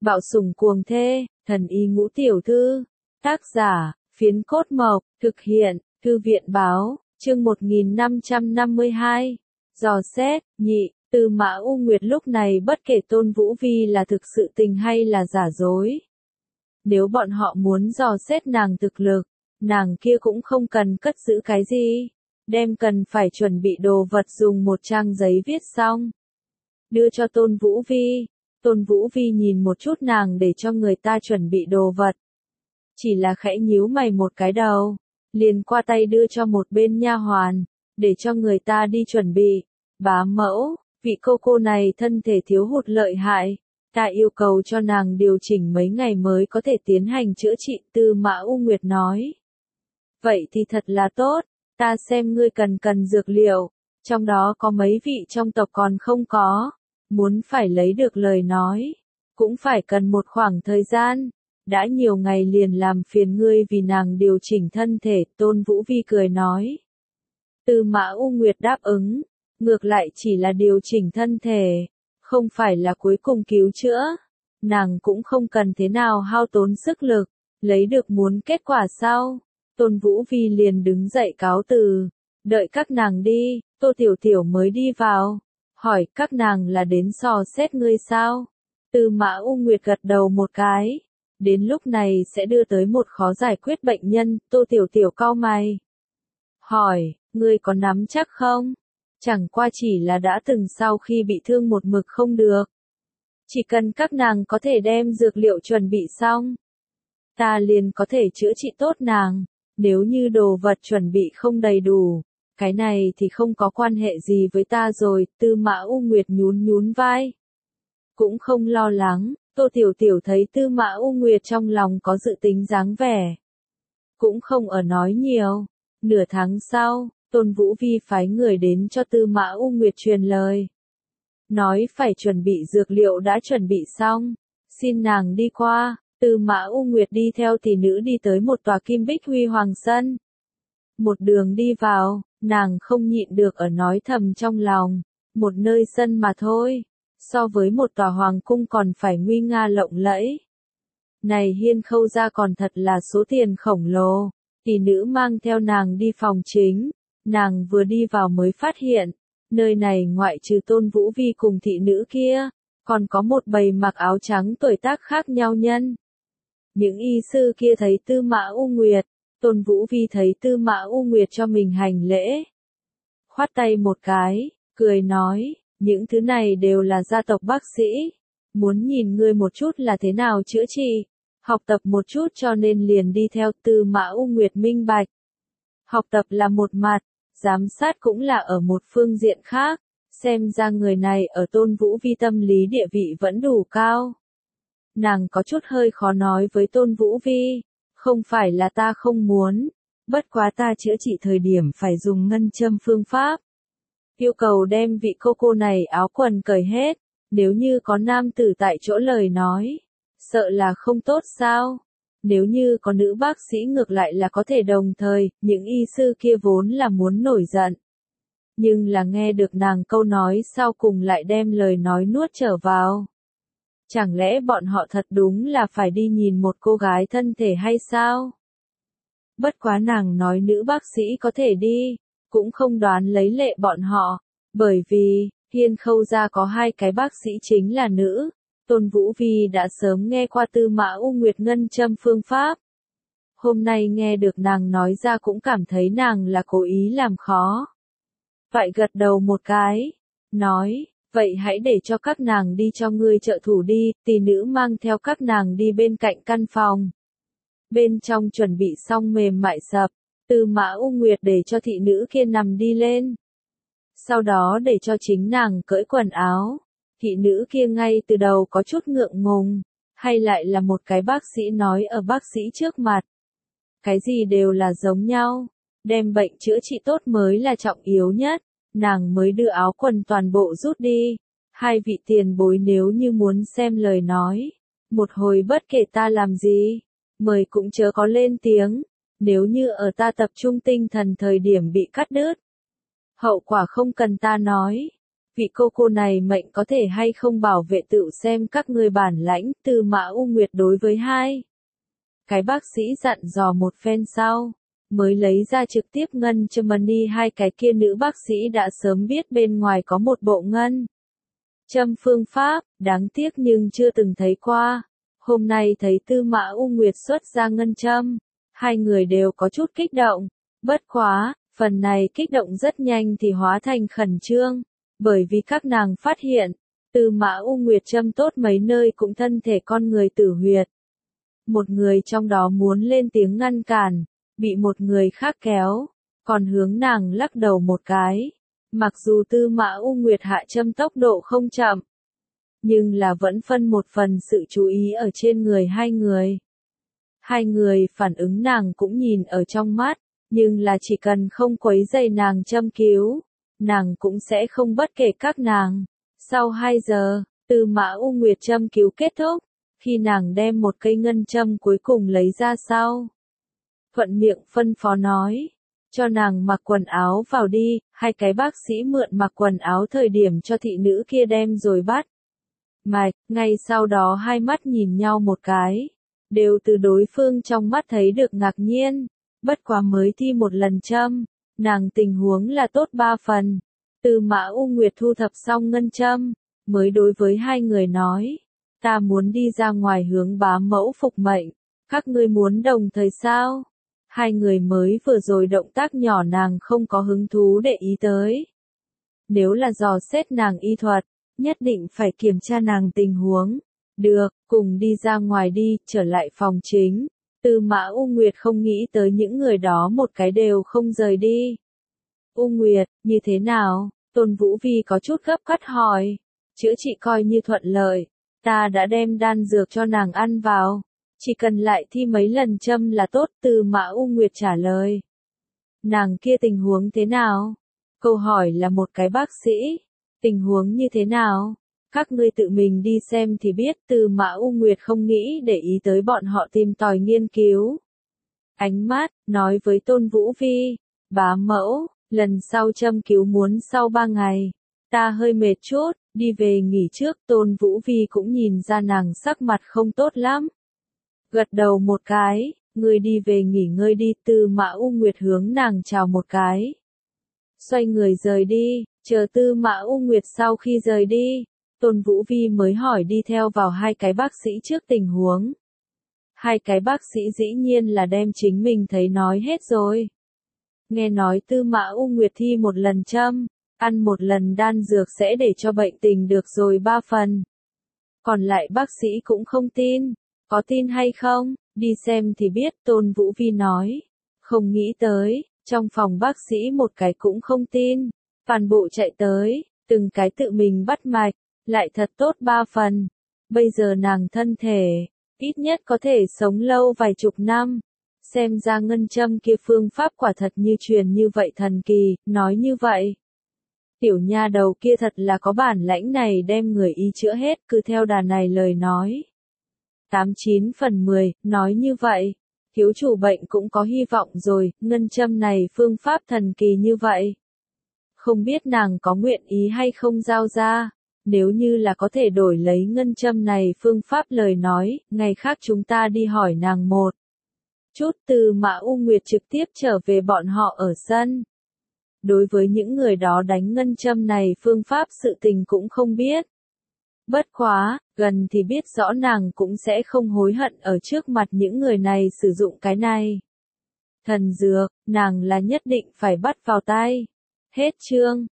Bạo sủng cuồng thê, thần y ngũ tiểu thư. Tác giả, Phiến Cốt Mộc, thực hiện, Thư viện báo, chương 1552. Dò xét, nhị, Tư Mã U Nguyệt lúc này bất kể Tôn Vũ Vi là thực sự tình hay là giả dối. Nếu bọn họ muốn dò xét nàng thực lực, nàng kia cũng không cần cất giữ cái gì. Đem cần phải chuẩn bị đồ vật dùng một trang giấy viết xong. Đưa cho Tôn Vũ Vi. Tôn Vũ Vi nhìn một chút nàng để cho người ta chuẩn bị đồ vật. Chỉ là khẽ nhíu mày một cái đầu. Liền qua tay đưa cho một bên nha hoàn. Để cho người ta đi chuẩn bị. Bá mẫu, vị cô này thân thể thiếu hụt lợi hại. Ta yêu cầu cho nàng điều chỉnh mấy ngày mới có thể tiến hành chữa trị. Tư Mã U Nguyệt nói. Vậy thì thật là tốt. Ta xem ngươi cần dược liệu. Trong đó có mấy vị trong tộc còn không có. Muốn phải lấy được lời nói. Cũng phải cần một khoảng thời gian. Đã nhiều ngày liền làm phiền ngươi vì nàng điều chỉnh thân thể. Tôn Vũ Vi cười nói. Tư Mã U Nguyệt đáp ứng. Ngược lại chỉ là điều chỉnh thân thể. Không phải là cuối cùng cứu chữa. Nàng cũng không cần thế nào hao tốn sức lực. Lấy được muốn kết quả sau. Tôn Vũ Vi liền đứng dậy cáo từ. Đợi các nàng đi, Tô Tiểu Tiểu mới đi vào. Hỏi các nàng là đến dò xét ngươi sao? Tư Mã U Nguyệt gật đầu một cái. Đến lúc này sẽ đưa tới một khó giải quyết bệnh nhân. Tô Tiểu Tiểu cau mày. Hỏi, ngươi có nắm chắc không? Chẳng qua chỉ là đã từng sau khi bị thương một mực không được. Chỉ cần các nàng có thể đem dược liệu chuẩn bị xong. Ta liền có thể chữa trị tốt nàng. Nếu như đồ vật chuẩn bị không đầy đủ, cái này thì không có quan hệ gì với ta rồi. Tư Mã U Nguyệt nhún vai. Cũng không lo lắng. Tô Tiểu Tiểu thấy Tư Mã U Nguyệt trong lòng có dự tính dáng vẻ. Cũng không ở nói nhiều. Nửa tháng sau, Tôn Vũ Vi phái người đến cho Tư Mã U Nguyệt truyền lời. Nói phải chuẩn bị dược liệu đã chuẩn bị xong. Xin nàng đi qua. Tư Mã U Nguyệt đi theo tỷ nữ đi tới một tòa kim bích huy hoàng sân. Một đường đi vào, nàng không nhịn được ở nói thầm trong lòng. Một nơi sân mà thôi. So với một tòa hoàng cung còn phải nguy nga lộng lẫy. Này Hiên Khâu gia còn thật là số tiền khổng lồ. Tỷ nữ mang theo nàng đi phòng chính. Nàng vừa đi vào mới phát hiện. Nơi này ngoại trừ Tôn Vũ Vi cùng thị nữ kia. Còn có một bầy mặc áo trắng tuổi tác khác nhau nhân. Những y sư kia thấy Tư Mã U Nguyệt. Tôn Vũ Vi thấy Tư Mã U Nguyệt cho mình hành lễ. Khoát tay một cái, cười nói. Những thứ này đều là gia tộc bác sĩ. Muốn nhìn ngươi một chút là thế nào chữa trị. Học tập một chút cho nên liền đi theo. Tư Mã U Nguyệt minh bạch. Học tập là một mặt, giám sát cũng là ở một phương diện khác. Xem ra người này ở Tôn Vũ Vi tâm lý địa vị vẫn đủ cao. Nàng có chút hơi khó nói với Tôn Vũ Vi. Không phải là ta không muốn. Bất quá ta chữa trị thời điểm phải dùng ngân châm phương pháp. Yêu cầu đem vị cô này áo quần cởi hết. Nếu như có nam tử tại chỗ lời nói. Sợ là không tốt sao? Nếu như có nữ bác sĩ ngược lại là có thể đồng thời. Những y sư kia vốn là muốn nổi giận. Nhưng là nghe được nàng câu nói sau cùng lại đem lời nói nuốt trở vào. Chẳng lẽ bọn họ thật đúng là phải đi nhìn một cô gái thân thể hay sao? Bất quá nàng nói nữ bác sĩ có thể đi, cũng không đoán lấy lệ bọn họ, bởi vì, Hiên Khâu gia có hai cái bác sĩ chính là nữ. Tôn Vũ Vi đã sớm nghe qua Tư Mã U Nguyệt ngân châm phương pháp. Hôm nay nghe được nàng nói ra cũng cảm thấy nàng là cố ý làm khó. Vậy gật đầu một cái, nói. Vậy hãy để cho các nàng đi cho ngươi trợ thủ đi. Tỷ nữ mang theo các nàng đi bên cạnh căn phòng. Bên trong chuẩn bị xong mềm mại sập. Tư Mã U Nguyệt để cho thị nữ kia nằm đi lên. Sau đó để cho chính nàng cởi quần áo. Thị nữ kia ngay từ đầu có chút ngượng ngùng. Hay lại là một cái bác sĩ nói ở bác sĩ trước mặt. Cái gì đều là giống nhau. Đem bệnh chữa trị tốt mới là trọng yếu nhất. Nàng mới đưa áo quần toàn bộ rút đi. Hai vị tiền bối nếu như muốn xem lời nói. Một hồi bất kể ta làm gì. Mời cũng chớ có lên tiếng. Nếu như ở ta tập trung tinh thần thời điểm bị cắt đứt. Hậu quả không cần ta nói. vị cô này mệnh có thể hay không bảo vệ tự xem các ngươi bản lãnh. Tư Mã U Nguyệt đối với hai cái bác sĩ dặn dò một phen sau, mới lấy ra trực tiếp ngân châm money. Hai cái kia nữ bác sĩ đã sớm biết bên ngoài có một bộ ngân châm phương pháp, đáng tiếc nhưng chưa từng thấy qua. Hôm nay thấy Tư Mã U Nguyệt xuất ra ngân châm, hai người đều có chút kích động. Bất quá, phần này kích động rất nhanh thì hóa thành khẩn trương, bởi vì các nàng phát hiện, Tư Mã U Nguyệt châm tốt mấy nơi cũng thân thể con người tử huyệt. Một người trong đó muốn lên tiếng ngăn cản, bị một người khác kéo, còn hướng nàng lắc đầu một cái. Mặc dù Tư Mã U Nguyệt hạ châm tốc độ không chậm, nhưng là vẫn phân một phần sự chú ý ở trên người hai người. Hai người phản ứng nàng cũng nhìn ở trong mắt, nhưng là chỉ cần không quấy rầy nàng châm cứu, nàng cũng sẽ không bất kể các nàng. Sau 2 giờ, Tư Mã U Nguyệt châm cứu kết thúc, khi nàng đem một cây ngân châm cuối cùng lấy ra sau, thuận miệng phân phó nói, cho nàng mặc quần áo vào đi. Hai cái bác sĩ mượn mặc quần áo thời điểm cho thị nữ kia đem rồi bắt mạch, ngay sau đó hai mắt nhìn nhau một cái, đều từ đối phương trong mắt thấy được ngạc nhiên. Bất quá mới thi một lần châm, nàng tình huống là tốt 3 phần. Tư Mã U Nguyệt thu thập xong ngân châm, mới đối với hai người nói, ta muốn đi ra ngoài hướng bá mẫu phục mệnh, các ngươi muốn đồng thời sao? Hai người mới vừa rồi động tác nhỏ nàng không có hứng thú để ý tới. Nếu là dò xét nàng y thuật, nhất định phải kiểm tra nàng tình huống. Được, cùng đi ra ngoài đi. Trở lại phòng chính, Tư Mã U Nguyệt không nghĩ tới những người đó một cái đều không rời đi. U Nguyệt, như thế nào? Tôn Vũ Vi có chút gấp gáp hỏi. Chữa trị coi như thuận lợi, ta đã đem đan dược cho nàng ăn vào, chỉ cần lại thi mấy lần châm là tốt. Tư Mã U Nguyệt trả lời. Nàng kia tình huống thế nào? Câu hỏi là một cái bác sĩ. Tình huống như thế nào? Các ngươi tự mình đi xem thì biết. Tư Mã U Nguyệt không nghĩ để ý tới bọn họ tìm tòi nghiên cứu. Ánh mắt, nói với Tôn Vũ Vi, bá mẫu, lần sau châm cứu muốn sau 3 ngày. Ta hơi mệt chút, đi về nghỉ trước. Tôn Vũ Vi cũng nhìn ra nàng sắc mặt không tốt lắm. Gật đầu một cái, ngươi đi về nghỉ ngơi đi. Tư Mã U Nguyệt hướng nàng chào một cái, xoay người rời đi. Chờ Tư Mã U Nguyệt sau khi rời đi, Tôn Vũ Vi mới hỏi đi theo vào hai cái bác sĩ trước tình huống. Hai cái bác sĩ dĩ nhiên là đem chính mình thấy nói hết rồi. Nghe nói Tư Mã U Nguyệt thi một lần châm, ăn một lần đan dược sẽ để cho bệnh tình được rồi 3 phần. Còn lại bác sĩ cũng không tin. Có tin hay không, đi xem thì biết. Tôn Vũ Vi nói. Không nghĩ tới, trong phòng bác sĩ một cái cũng không tin. Toàn bộ chạy tới, từng cái tự mình bắt mạch, lại thật tốt 3 phần. Bây giờ nàng thân thể, ít nhất có thể sống lâu vài chục năm. Xem ra ngân châm kia phương pháp quả thật như truyền như vậy thần kỳ. Nói như vậy, tiểu nha đầu kia thật là có bản lãnh này đem người y chữa hết. Cứ theo đà này lời nói, 89 phần 10, nói như vậy, thiếu chủ bệnh cũng có hy vọng rồi. Ngân châm này phương pháp thần kỳ như vậy, không biết nàng có nguyện ý hay không giao ra. Nếu như là có thể đổi lấy ngân châm này phương pháp lời nói, ngày khác chúng ta đi hỏi nàng một chút. Tư Mã U Nguyệt trực tiếp trở về bọn họ ở sân. Đối với những người đó đánh ngân châm này phương pháp sự tình cũng không biết. Bất quá, gần thì biết rõ nàng cũng sẽ không hối hận ở trước mặt những người này sử dụng cái này thần dược, nàng là nhất định phải bắt vào tay. Hết chương.